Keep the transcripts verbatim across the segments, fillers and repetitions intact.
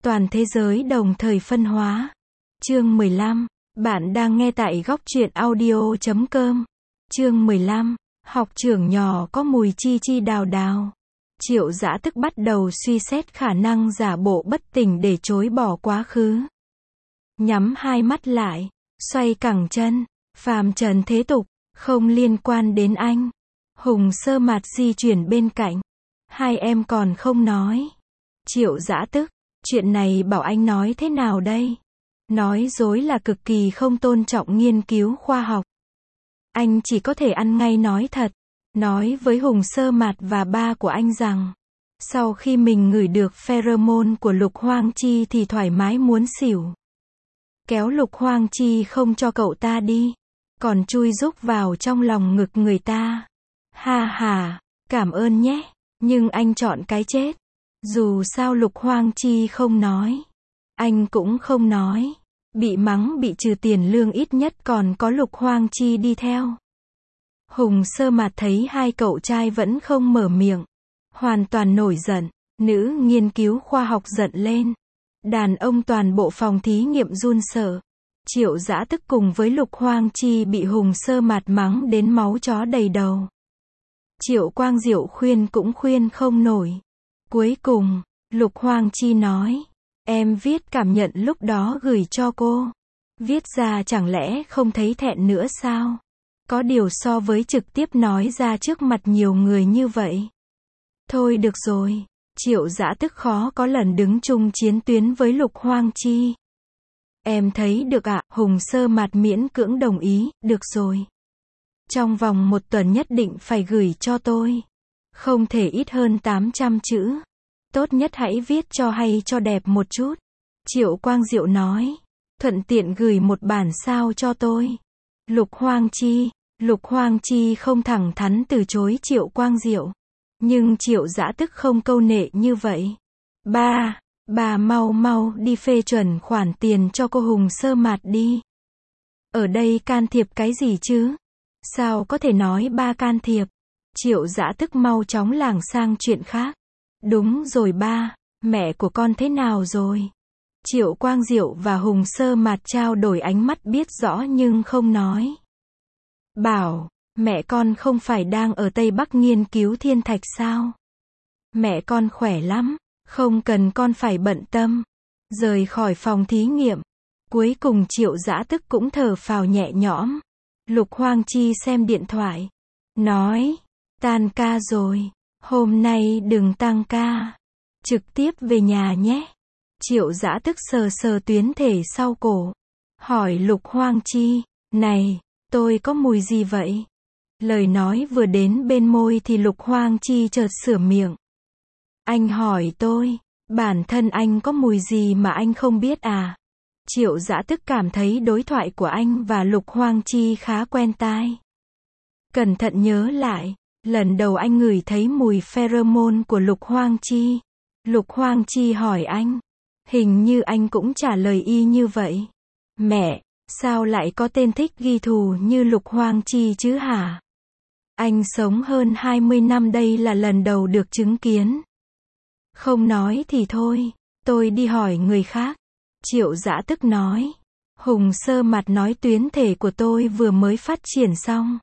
Toàn thế giới đồng thời phân hóa. Chương mười lăm. Bạn đang nghe tại góc truyện audio chấm com. Chương mười lăm. Học trưởng nhỏ có mùi chi chi đào đào. Triệu Dã tức bắt đầu suy xét khả năng giả bộ bất tỉnh để chối bỏ quá khứ. Nhắm hai mắt lại, xoay cẳng chân, phàm trần thế tục, không liên quan đến anh. Hùng Sơ Mạt di chuyển bên cạnh. Hai em còn không nói. Triệu Dã tức, chuyện này bảo anh nói thế nào đây? Nói dối là cực kỳ không tôn trọng nghiên cứu khoa học. Anh chỉ có thể ăn ngay nói thật. Nói với Hùng Sơ Mạt và ba của anh rằng, sau khi mình ngửi được pheromone của Lục Hoang Chi thì thoải mái muốn xỉu. Kéo Lục Hoang Chi không cho cậu ta đi, còn chui rúc vào trong lòng ngực người ta. Ha ha, cảm ơn nhé, nhưng anh chọn cái chết. Dù sao Lục Hoang Chi không nói, anh cũng không nói. Bị mắng bị trừ tiền lương ít nhất còn có Lục Hoang Chi đi theo. Hùng Sơ Mạt thấy hai cậu trai vẫn không mở miệng, hoàn toàn nổi giận. Nữ nghiên cứu khoa học giận lên. Đàn ông toàn bộ phòng thí nghiệm run sợ. Triệu Dã tức cùng với Lục Hoang Chi bị Hùng Sơ Mạt mắng đến máu chó đầy đầu. Triệu Quang Diệu khuyên cũng khuyên không nổi. Cuối cùng, Lục Hoang Chi nói, em viết cảm nhận lúc đó gửi cho cô. Viết ra chẳng lẽ không thấy thẹn nữa sao? Có điều so với trực tiếp nói ra trước mặt nhiều người như vậy. Thôi được rồi, Triệu Dã tức khó có lần đứng chung chiến tuyến với Lục Hoang Chi. Em thấy được ạ, Hùng Sơ Mạt miễn cưỡng đồng ý, được rồi. Trong vòng một tuần nhất định phải gửi cho tôi. Không thể ít hơn tám trăm chữ. Tốt nhất hãy viết cho hay cho đẹp một chút. Triệu Quang Diệu nói. Thuận tiện gửi một bản sao cho tôi. Lục Hoang Chi. Lục Hoang Chi không thẳng thắn từ chối Triệu Quang Diệu. Nhưng Triệu Dã tức không câu nệ như vậy. Ba, bà mau mau đi phê chuẩn khoản tiền cho cô Hùng Sơ Mạt đi. Ở đây can thiệp cái gì chứ? Sao có thể nói ba can thiệp? Triệu Dã tức mau chóng lảng sang chuyện khác. Đúng rồi ba, mẹ của con thế nào rồi? Triệu Quang Diệu và Hùng Sơ Mạt trao đổi ánh mắt biết rõ nhưng không nói. Bảo, mẹ con không phải đang ở Tây Bắc nghiên cứu thiên thạch sao? Mẹ con khỏe lắm, không cần con phải bận tâm. Rời khỏi phòng thí nghiệm. Cuối cùng Triệu Dã tức cũng thở phào nhẹ nhõm. Lục Hoang Chi xem điện thoại. Nói, tan ca rồi, hôm nay đừng tăng ca. Trực tiếp về nhà nhé. Triệu Dã tức sờ sờ tuyến thể sau cổ. Hỏi Lục Hoang Chi, này, tôi có mùi gì vậy? Lời nói vừa đến bên môi thì Lục Hoang Chi chợt sửa miệng. Anh hỏi tôi, bản thân anh có mùi gì mà anh không biết à? Triệu Dã tức cảm thấy đối thoại của anh và Lục Hoang Chi khá quen tai. Cẩn thận nhớ lại, lần đầu anh ngửi thấy mùi pheromone của Lục Hoang Chi. Lục Hoang Chi hỏi anh. Hình như anh cũng trả lời y như vậy. Mẹ, sao lại có tên thích ghi thù như Lục Hoang Chi chứ hả? Anh sống hơn hai mươi năm đây là lần đầu được chứng kiến. Không nói thì thôi, tôi đi hỏi người khác. Triệu Dã tức nói. Hùng Sơ Mạt nói tuyến thể của tôi vừa mới phát triển xong.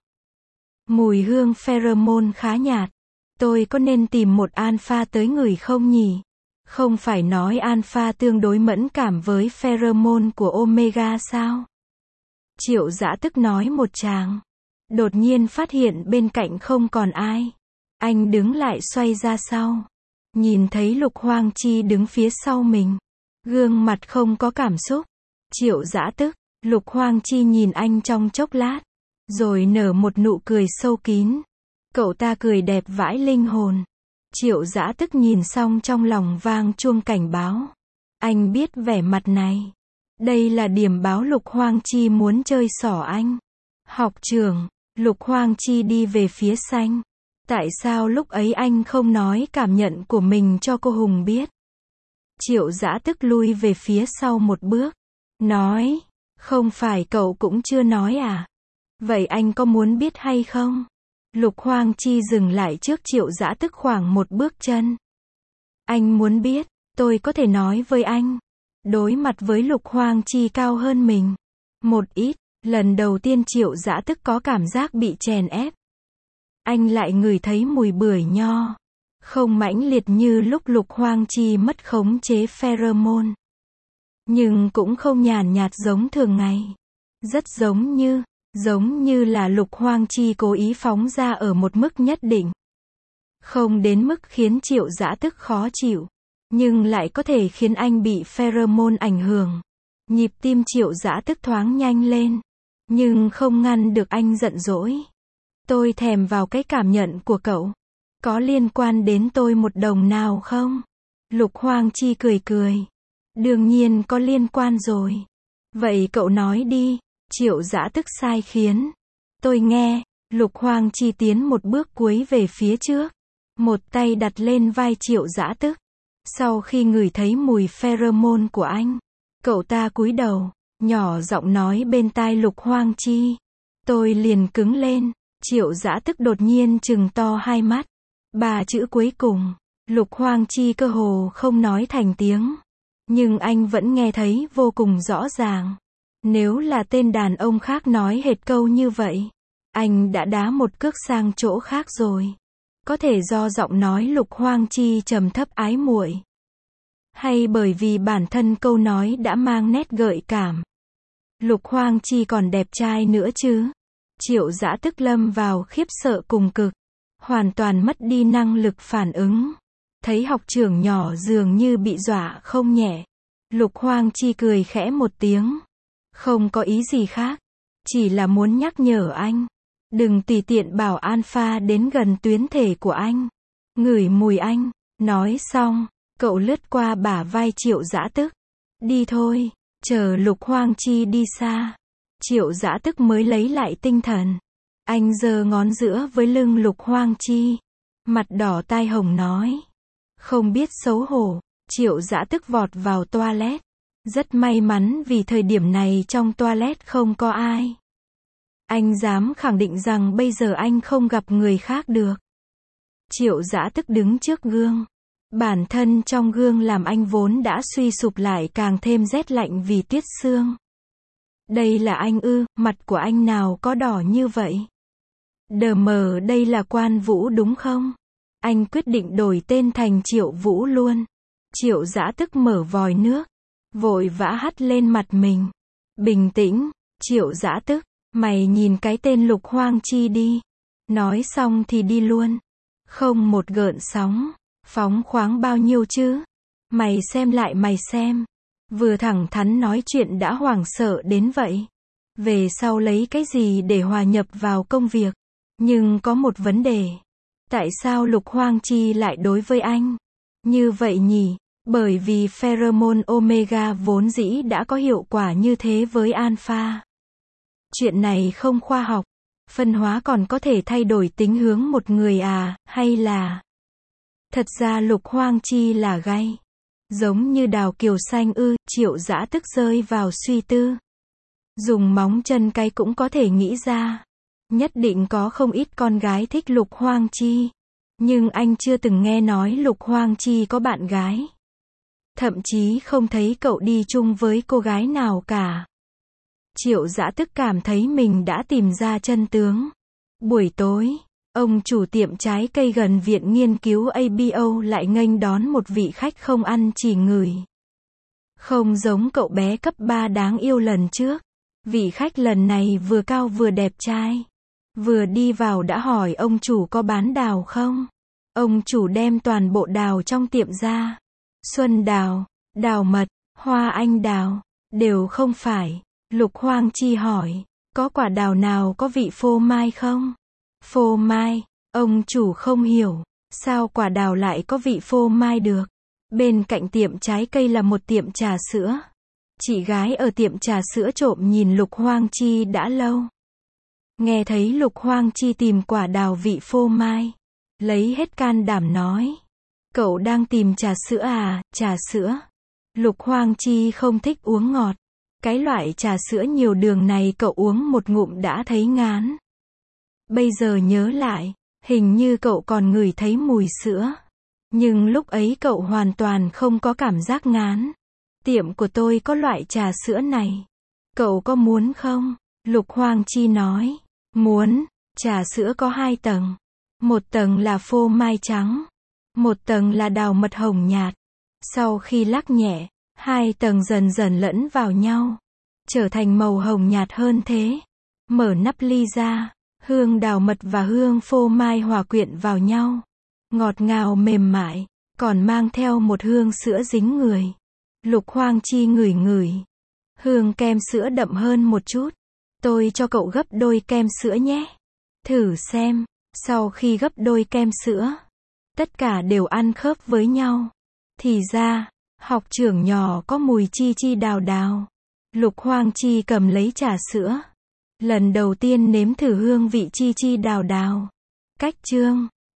Mùi hương pheromone khá nhạt. Tôi có nên tìm một alpha tới ngửi không nhỉ? Không phải nói alpha tương đối mẫn cảm với pheromone của omega sao? Triệu Dã tức nói một tràng. Đột nhiên phát hiện bên cạnh không còn ai. Anh đứng lại xoay ra sau. Nhìn thấy Lục Hoang Chi đứng phía sau mình. Gương mặt không có cảm xúc. Triệu Dã tức, Lục Hoang Chi nhìn anh trong chốc lát. Rồi nở một nụ cười sâu kín. Cậu ta cười đẹp vãi linh hồn. Triệu Dã tức nhìn xong trong lòng vang chuông cảnh báo. Anh biết vẻ mặt này. Đây là điểm báo Lục Hoang Chi muốn chơi xỏ anh. Học trưởng, Lục Hoang Chi đi về phía xanh. Tại sao lúc ấy anh không nói cảm nhận của mình cho cô Hùng biết? Triệu Dã tức lui về phía sau một bước. Nói, không phải cậu cũng chưa nói à? Vậy anh có muốn biết hay không? Lục Hoang Chi dừng lại trước Triệu Dã tức khoảng một bước chân. Anh muốn biết, Tôi có thể nói với anh. Đối mặt với Lục Hoang Chi cao hơn mình. Một ít, lần đầu tiên Triệu Dã Tức có cảm giác bị chèn ép. Anh lại ngửi thấy mùi bưởi nho. Không mãnh liệt như lúc Lục Hoang Chi mất khống chế pheromone. Nhưng cũng không nhàn nhạt giống thường ngày. Rất giống như, giống như là Lục Hoang Chi cố ý phóng ra ở một mức nhất định. Không đến mức khiến Triệu Dã Tức khó chịu. Nhưng lại có thể khiến anh bị pheromone ảnh hưởng. Nhịp tim Triệu Dã Tức thoáng nhanh lên. Nhưng không ngăn được anh giận dỗi. Tôi thèm vào cái cảm nhận của cậu. Có liên quan đến tôi một đồng nào không? Lục Hoang Chi cười cười. Đương nhiên có liên quan rồi. Vậy cậu nói đi. Triệu Dã Tức sai khiến. Tôi nghe. Lục Hoang Chi tiến một bước cuối về phía trước. Một tay đặt lên vai Triệu Dã Tức. Sau khi ngửi thấy mùi pheromone của anh, cậu ta cúi đầu, nhỏ giọng nói bên tai Lục Hoang Chi. Tôi liền cứng lên. Triệu Dã Tức đột nhiên trừng to hai mắt. Ba chữ cuối cùng, Lục Hoang Chi cơ hồ không nói thành tiếng. Nhưng anh vẫn nghe thấy vô cùng rõ ràng. Nếu là tên đàn ông khác nói hệt câu như vậy, anh đã đá một cước sang chỗ khác rồi. Có thể do giọng nói Lục Hoang Chi trầm thấp ái muội, hay bởi vì bản thân câu nói đã mang nét gợi cảm. Lục Hoang Chi còn đẹp trai nữa chứ? Triệu Dã Tức lâm vào khiếp sợ cùng cực, hoàn toàn mất đi năng lực phản ứng. Thấy học trưởng nhỏ dường như bị dọa không nhẹ. Lục Hoang Chi cười khẽ một tiếng. Không có ý gì khác, chỉ là muốn nhắc nhở anh. Đừng tùy tiện bảo Alpha đến gần tuyến thể của anh. Ngửi mùi anh. Nói xong, cậu lướt qua bả vai Triệu Dã Tức. Đi thôi. Chờ Lục Hoang Chi đi xa, Triệu Dã Tức mới lấy lại tinh thần. Anh giơ ngón giữa với lưng Lục Hoang Chi. Mặt đỏ tai hồng nói. Không biết xấu hổ. Triệu Dã Tức vọt vào toilet. Rất may mắn vì thời điểm này trong toilet không có ai. Anh dám khẳng định rằng bây giờ anh không gặp người khác được. Triệu Dã Tức đứng trước gương. Bản thân trong gương làm anh vốn đã suy sụp lại càng thêm rét lạnh vì tuyết sương. Đây là anh ư, mặt của anh nào có đỏ như vậy? Đờ mờ đây là Quan Vũ đúng không? Anh quyết định đổi tên thành Triệu Vũ luôn. Triệu Dã Tức mở vòi nước, vội vã hắt lên mặt mình. Bình tĩnh, Triệu Dã Tức, mày nhìn cái tên Lục Hoang Chi đi. Nói xong thì đi luôn. Không một gợn sóng. Phóng khoáng bao nhiêu chứ? Mày xem lại mày xem. Vừa thẳng thắn nói chuyện đã hoảng sợ đến vậy. Về sau lấy cái gì để hòa nhập vào công việc? Nhưng có một vấn đề. Tại sao Lục Hoang Chi lại đối với anh như vậy nhỉ? Bởi vì pheromone omega vốn dĩ đã có hiệu quả như thế với alpha. Chuyện này không khoa học. Phân hóa còn có thể thay đổi tính hướng một người à, hay là... Thật ra Lục Hoang Chi là gay. Giống như đào kiều xanh ư, Triệu Dã Tức rơi vào suy tư. Dùng móng chân cái cũng có thể nghĩ ra. Nhất định có không ít con gái thích Lục Hoang Chi. Nhưng anh chưa từng nghe nói Lục Hoang Chi có bạn gái. Thậm chí không thấy cậu đi chung với cô gái nào cả. Triệu Dã Tức cảm thấy mình đã tìm ra chân tướng. Buổi tối, ông chủ tiệm trái cây gần viện nghiên cứu a bê o lại nghênh đón một vị khách không ăn chỉ ngửi. Không giống cậu bé cấp ba đáng yêu lần trước. Vị khách lần này vừa cao vừa đẹp trai. Vừa đi vào đã hỏi ông chủ có bán đào không? Ông chủ đem toàn bộ đào trong tiệm ra. Xuân đào, đào mật, hoa anh đào, đều không phải. Lục Hoang Chi hỏi, có quả đào nào có vị phô mai không? Phô mai, ông chủ không hiểu, sao quả đào lại có vị phô mai được? Bên cạnh tiệm trái cây là một tiệm trà sữa. Chị gái ở tiệm trà sữa trộm nhìn Lục Hoang Chi đã lâu. Nghe thấy Lục Hoang Chi tìm quả đào vị phô mai, lấy hết can đảm nói. Cậu đang tìm trà sữa à, trà sữa. Lục Hoang Chi không thích uống ngọt. Cái loại trà sữa nhiều đường này cậu uống một ngụm đã thấy ngán. Bây giờ nhớ lại, hình như cậu còn ngửi thấy mùi sữa. Nhưng lúc ấy cậu hoàn toàn không có cảm giác ngán. Tiệm của tôi có loại trà sữa này. Cậu có muốn không? Lục Hoang Chi nói. Muốn. Trà sữa có hai tầng. Một tầng là phô mai trắng. Một tầng là đào mật hồng nhạt. Sau khi lắc nhẹ, hai tầng dần dần lẫn vào nhau, trở thành màu hồng nhạt hơn thế. Mở nắp ly ra, hương đào mật và hương phô mai hòa quyện vào nhau. Ngọt ngào mềm mại, còn mang theo một hương sữa dính người. Lục Hoang Chi ngửi ngửi. Hương kem sữa đậm hơn một chút. Tôi cho cậu gấp đôi kem sữa nhé. Thử xem. Sau khi gấp đôi kem sữa, tất cả đều ăn khớp với nhau. Thì ra, học trưởng nhỏ có mùi chi chi đào đào. Lục Hoang Chi cầm lấy trà sữa. Lần đầu tiên nếm thử hương vị chi chi đào đào. Cách chương